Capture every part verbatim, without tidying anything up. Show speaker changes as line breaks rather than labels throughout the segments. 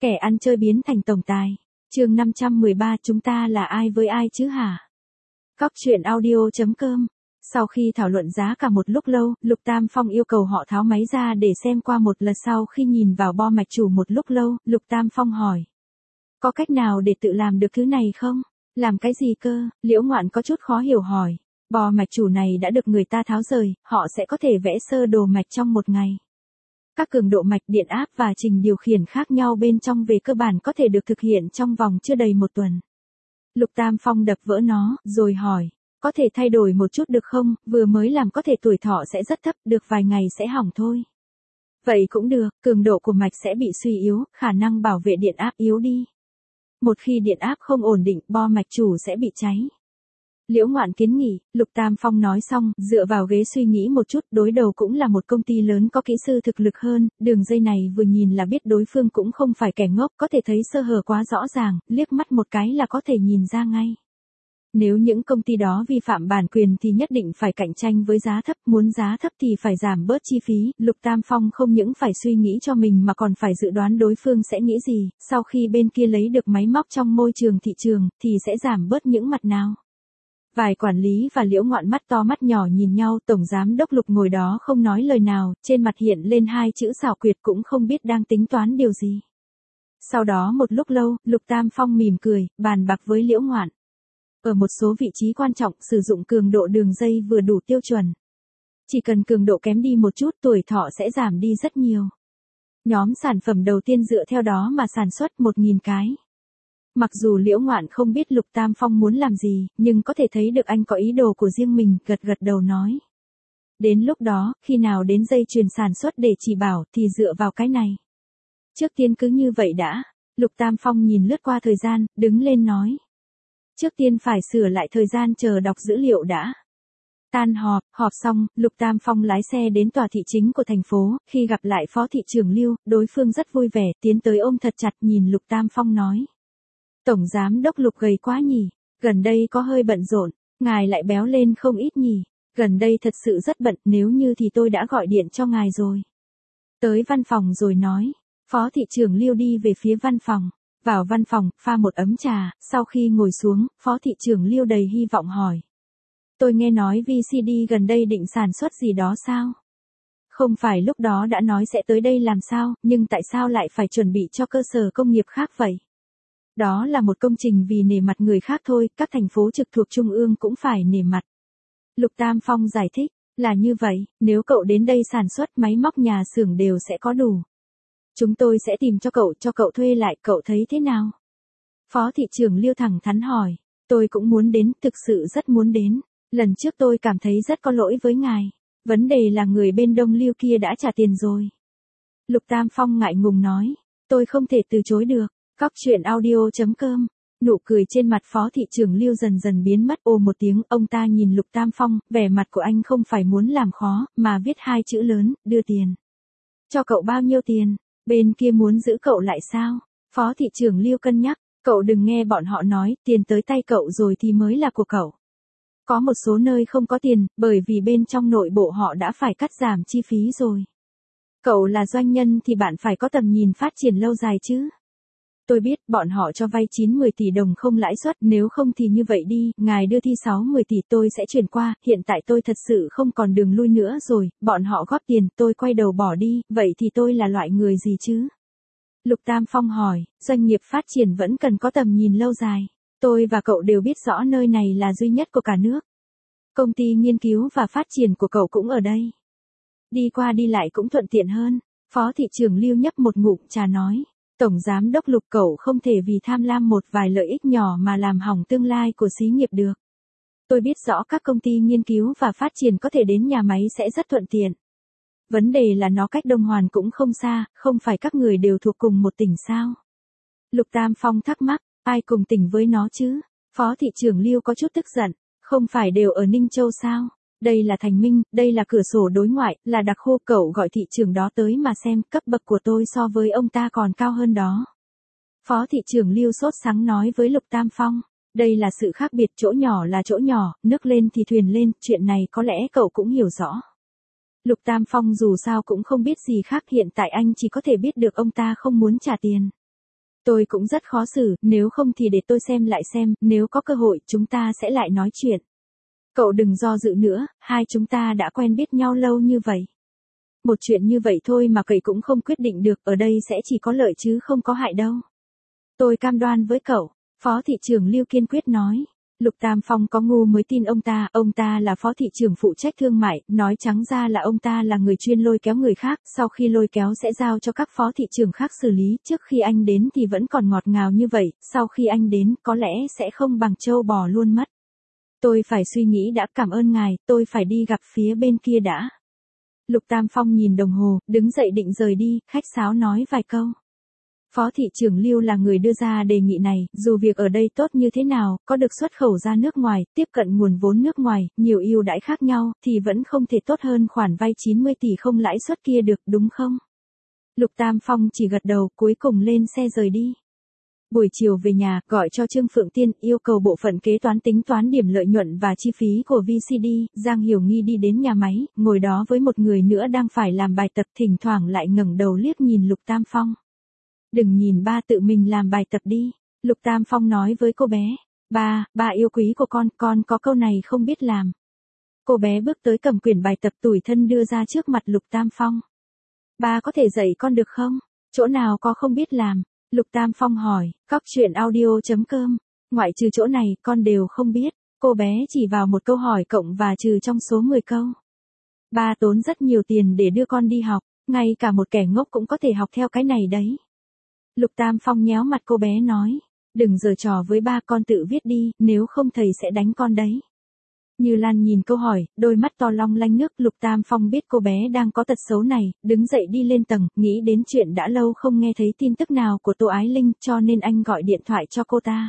Kẻ ăn chơi biến thành tổng tài. Chương năm trăm mười ba chúng ta là ai với ai chứ hả? Cóc truyện audio chấm com. Sau khi thảo luận giá cả một lúc lâu, Lục Tam Phong yêu cầu họ tháo máy ra để xem qua một lần. Sau khi nhìn vào bo mạch chủ một lúc lâu, Lục Tam Phong hỏi. Có cách nào để tự làm được thứ này không? Làm cái gì cơ? Liễu Ngoạn có chút khó hiểu hỏi. Bo mạch chủ này đã được người ta tháo rời, họ sẽ có thể vẽ sơ đồ mạch trong một ngày. Các cường độ mạch, điện áp và trình điều khiển khác nhau bên trong về cơ bản có thể được thực hiện trong vòng chưa đầy một tuần. Lục Tam Phong đập vỡ nó, rồi hỏi, có thể thay đổi một chút được không, vừa mới làm có thể tuổi thọ sẽ rất thấp, được vài ngày sẽ hỏng thôi. Vậy cũng được, cường độ của mạch sẽ bị suy yếu, khả năng bảo vệ điện áp yếu đi. Một khi điện áp không ổn định, bo mạch chủ sẽ bị cháy. Liễu Ngoạn kiến nghị, Lục Tam Phong nói xong, dựa vào ghế suy nghĩ một chút, đối đầu cũng là một công ty lớn có kỹ sư thực lực hơn, đường dây này vừa nhìn là biết đối phương cũng không phải kẻ ngốc, có thể thấy sơ hở quá rõ ràng, liếc mắt một cái là có thể nhìn ra ngay. Nếu những công ty đó vi phạm bản quyền thì nhất định phải cạnh tranh với giá thấp, muốn giá thấp thì phải giảm bớt chi phí, Lục Tam Phong không những phải suy nghĩ cho mình mà còn phải dự đoán đối phương sẽ nghĩ gì, sau khi bên kia lấy được máy móc trong môi trường thị trường, thì sẽ giảm bớt những mặt nào. Vài quản lý và Liễu Ngoạn mắt to mắt nhỏ nhìn nhau, tổng giám đốc Lục ngồi đó không nói lời nào, trên mặt hiện lên hai chữ xảo quyệt cũng không biết đang tính toán điều gì. Sau đó một lúc lâu, Lục Tam Phong mỉm cười, bàn bạc với Liễu Ngoạn. Ở một số vị trí quan trọng, sử dụng cường độ đường dây vừa đủ tiêu chuẩn. Chỉ cần cường độ kém đi một chút, tuổi thọ sẽ giảm đi rất nhiều. Nhóm sản phẩm đầu tiên dựa theo đó mà sản xuất một nghìn cái. Mặc dù Liễu Ngoạn không biết Lục Tam Phong muốn làm gì, nhưng có thể thấy được anh có ý đồ của riêng mình, gật gật đầu nói. Đến lúc đó, khi nào đến dây chuyền sản xuất để chỉ bảo, thì dựa vào cái này. Trước tiên cứ như vậy đã. Lục Tam Phong nhìn lướt qua thời gian, đứng lên nói. Trước tiên phải sửa lại thời gian chờ đọc dữ liệu đã. Tan họp, họp xong, Lục Tam Phong lái xe đến tòa thị chính của thành phố, khi gặp lại Phó thị trưởng Lưu, đối phương rất vui vẻ, tiến tới ôm thật chặt nhìn Lục Tam Phong nói. Tổng giám đốc Lục gầy quá nhỉ, gần đây có hơi bận rộn, ngài lại béo lên không ít nhỉ, gần đây thật sự rất bận, nếu như thì tôi đã gọi điện cho ngài rồi. Tới văn phòng rồi nói, Phó thị trưởng Lưu đi về phía văn phòng, vào văn phòng, pha một ấm trà, sau khi ngồi xuống, Phó thị trưởng Lưu đầy hy vọng hỏi. Tôi nghe nói vê xê đê gần đây định sản xuất gì đó sao? Không phải lúc đó đã nói sẽ tới đây làm sao, nhưng tại sao lại phải chuẩn bị cho cơ sở công nghiệp khác vậy? Đó là một công trình vì nể mặt người khác thôi, các thành phố trực thuộc trung ương cũng phải nể mặt. Lục Tam Phong giải thích, là như vậy, nếu cậu đến đây sản xuất máy móc nhà xưởng đều sẽ có đủ. Chúng tôi sẽ tìm cho cậu, cho cậu thuê lại, cậu thấy thế nào? Phó thị trưởng Lưu thẳng thắn hỏi, tôi cũng muốn đến, thực sự rất muốn đến. Lần trước tôi cảm thấy rất có lỗi với ngài. Vấn đề là người bên Đông Lưu kia đã trả tiền rồi. Lục Tam Phong ngại ngùng nói, tôi không thể từ chối được. Cóc truyện audio chấm com. Nụ cười trên mặt Phó thị trưởng Lưu dần dần biến mất, ồ một tiếng, ông ta nhìn Lục Tam Phong, vẻ mặt của anh không phải muốn làm khó, mà viết hai chữ lớn, đưa tiền. Cho cậu bao nhiêu tiền? Bên kia muốn giữ cậu lại sao? Phó thị trưởng Lưu cân nhắc, cậu đừng nghe bọn họ nói, tiền tới tay cậu rồi thì mới là của cậu. Có một số nơi không có tiền, bởi vì bên trong nội bộ họ đã phải cắt giảm chi phí rồi. Cậu là doanh nhân thì bạn phải có tầm nhìn phát triển lâu dài chứ. Tôi biết, bọn họ cho vay chín mười tỷ đồng không lãi suất, nếu không thì như vậy đi, ngài đưa thi sáu mười tỷ tôi sẽ chuyển qua, hiện tại tôi thật sự không còn đường lui nữa rồi, bọn họ góp tiền, tôi quay đầu bỏ đi, vậy thì tôi là loại người gì chứ? Lục Tam Phong hỏi, doanh nghiệp phát triển vẫn cần có tầm nhìn lâu dài, tôi và cậu đều biết rõ nơi này là duy nhất của cả nước. Công ty nghiên cứu và phát triển của cậu cũng ở đây. Đi qua đi lại cũng thuận tiện hơn, Phó thị trưởng Lưu nhấp một ngụm trà nói. Tổng giám đốc Lục cậu không thể vì tham lam một vài lợi ích nhỏ mà làm hỏng tương lai của xí nghiệp được. Tôi biết rõ các công ty nghiên cứu và phát triển có thể đến nhà máy sẽ rất thuận tiện. Vấn đề là nó cách Đông Hoàn cũng không xa, không phải các người đều thuộc cùng một tỉnh sao? Lục Tam Phong thắc mắc, ai cùng tỉnh với nó chứ? Phó thị trưởng Lưu có chút tức giận, không phải đều ở Ninh Châu sao? Đây là Thành Minh, đây là cửa sổ đối ngoại, là đặc khu, cậu gọi thị trưởng đó tới mà xem, cấp bậc của tôi so với ông ta còn cao hơn đó. Phó thị trưởng Lưu sốt sắng nói với Lục Tam Phong, đây là sự khác biệt, chỗ nhỏ là chỗ nhỏ, nước lên thì thuyền lên, chuyện này có lẽ cậu cũng hiểu rõ. Lục Tam Phong dù sao cũng không biết gì khác, hiện tại anh chỉ có thể biết được ông ta không muốn trả tiền. Tôi cũng rất khó xử, nếu không thì để tôi xem lại xem, nếu có cơ hội chúng ta sẽ lại nói chuyện. Cậu đừng do dự nữa, hai chúng ta đã quen biết nhau lâu như vậy. Một chuyện như vậy thôi mà cậu cũng không quyết định được, ở đây sẽ chỉ có lợi chứ không có hại đâu. Tôi cam đoan với cậu, Phó thị trưởng Lưu kiên quyết nói. Lục Tam Phong có ngu mới tin ông ta, ông ta là phó thị trưởng phụ trách thương mại, nói trắng ra là ông ta là người chuyên lôi kéo người khác, sau khi lôi kéo sẽ giao cho các phó thị trưởng khác xử lý, trước khi anh đến thì vẫn còn ngọt ngào như vậy, sau khi anh đến có lẽ sẽ không bằng trâu bò luôn mất. Tôi phải suy nghĩ đã, cảm ơn ngài, tôi phải đi gặp phía bên kia đã. Lục Tam Phong nhìn đồng hồ, đứng dậy định rời đi, khách sáo nói vài câu. Phó thị trưởng Lưu là người đưa ra đề nghị này, dù việc ở đây tốt như thế nào, có được xuất khẩu ra nước ngoài, tiếp cận nguồn vốn nước ngoài, nhiều ưu đãi khác nhau, thì vẫn không thể tốt hơn khoản vay chín mươi tỷ không lãi suất kia được, đúng không? Lục Tam Phong chỉ gật đầu, cuối cùng lên xe rời đi. Buổi chiều về nhà, gọi cho Trương Phượng Tiên, yêu cầu bộ phận kế toán tính toán điểm lợi nhuận và chi phí của vê xê đê, Giang Hiểu Nghi đi đến nhà máy, ngồi đó với một người nữa đang phải làm bài tập, thỉnh thoảng lại ngẩng đầu liếc nhìn Lục Tam Phong. Đừng nhìn ba, tự mình làm bài tập đi. Lục Tam Phong nói với cô bé. Ba, ba yêu quý của con, con có câu này không biết làm. Cô bé bước tới cầm quyển bài tập tủi thân đưa ra trước mặt Lục Tam Phong. Ba có thể dạy con được không? Chỗ nào có không biết làm? Lục Tam Phong hỏi. Cóc truyện audio chấm com. Ngoại trừ chỗ này, con đều không biết. Cô bé chỉ vào một câu hỏi cộng và trừ trong số mười câu. Ba tốn rất nhiều tiền để đưa con đi học, ngay cả một kẻ ngốc cũng có thể học theo cái này đấy. Lục Tam Phong nhéo mặt cô bé nói, đừng giở trò với ba, con tự viết đi, nếu không thầy sẽ đánh con đấy. Như Lan nhìn câu hỏi, đôi mắt to long lanh nước, Lục Tam Phong biết cô bé đang có tật xấu này, đứng dậy đi lên tầng, nghĩ đến chuyện đã lâu không nghe thấy tin tức nào của Tô Ái Linh, cho nên anh gọi điện thoại cho cô ta.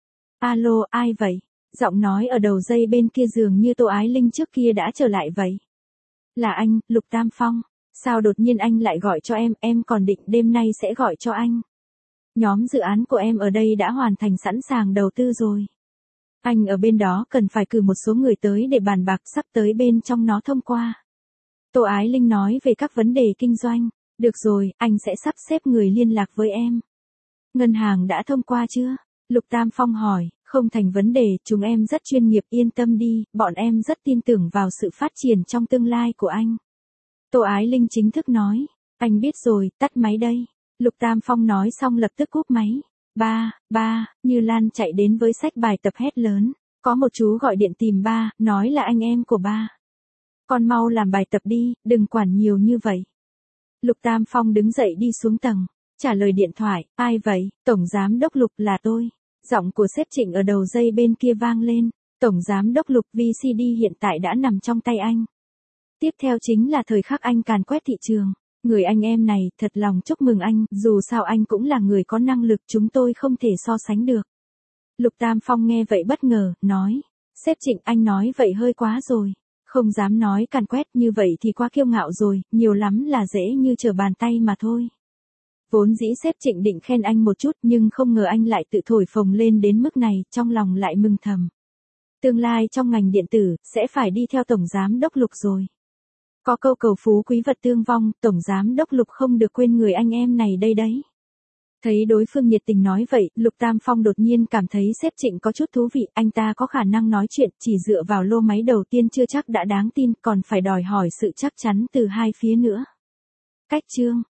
Alo, ai vậy? Giọng nói ở đầu dây bên kia dường như Tô Ái Linh trước kia đã trở lại vậy. Là anh, Lục Tam Phong. Sao đột nhiên anh lại gọi cho em, em còn định đêm nay sẽ gọi cho anh. Nhóm dự án của em ở đây đã hoàn thành sẵn sàng đầu tư rồi. Anh ở bên đó cần phải cử một số người tới để bàn bạc, sắp tới bên trong nó thông qua. Tô Ái Linh nói về các vấn đề kinh doanh. Được rồi, anh sẽ sắp xếp người liên lạc với em. Ngân hàng đã thông qua chưa? Lục Tam Phong hỏi, không thành vấn đề, chúng em rất chuyên nghiệp, yên tâm đi, bọn em rất tin tưởng vào sự phát triển trong tương lai của anh. Tô Ái Linh chính thức nói, anh biết rồi, tắt máy đây. Lục Tam Phong nói xong lập tức cúp máy. Ba, ba, Như Lan chạy đến với sách bài tập hét lớn. Có một chú gọi điện tìm ba, nói là anh em của ba. Con mau làm bài tập đi, đừng quản nhiều như vậy. Lục Tam Phong đứng dậy đi xuống tầng. Trả lời điện thoại, ai vậy? Tổng Giám đốc Lục là tôi. Giọng của sếp Trịnh ở đầu dây bên kia vang lên. Tổng Giám đốc Lục, vê xê đê hiện tại đã nằm trong tay anh. Tiếp theo chính là thời khắc anh càn quét thị trường. Người anh em này, thật lòng chúc mừng anh, dù sao anh cũng là người có năng lực, chúng tôi không thể so sánh được. Lục Tam Phong nghe vậy bất ngờ, nói. Sếp Trịnh, anh nói vậy hơi quá rồi. Không dám nói càn quét, như vậy thì quá kiêu ngạo rồi, nhiều lắm là dễ như trở bàn tay mà thôi. Vốn dĩ sếp Trịnh định khen anh một chút, nhưng không ngờ anh lại tự thổi phồng lên đến mức này, trong lòng lại mừng thầm. Tương lai trong ngành điện tử, sẽ phải đi theo Tổng Giám đốc Lục rồi. Có câu cầu phú quý vật tương vong, Tổng Giám đốc Lục không được quên người anh em này đây đấy. Thấy đối phương nhiệt tình nói vậy, Lục Tam Phong đột nhiên cảm thấy sếp Trịnh có chút thú vị, anh ta có khả năng nói chuyện, chỉ dựa vào lô máy đầu tiên chưa chắc đã đáng tin, còn phải đòi hỏi sự chắc chắn từ hai phía nữa. Cách chương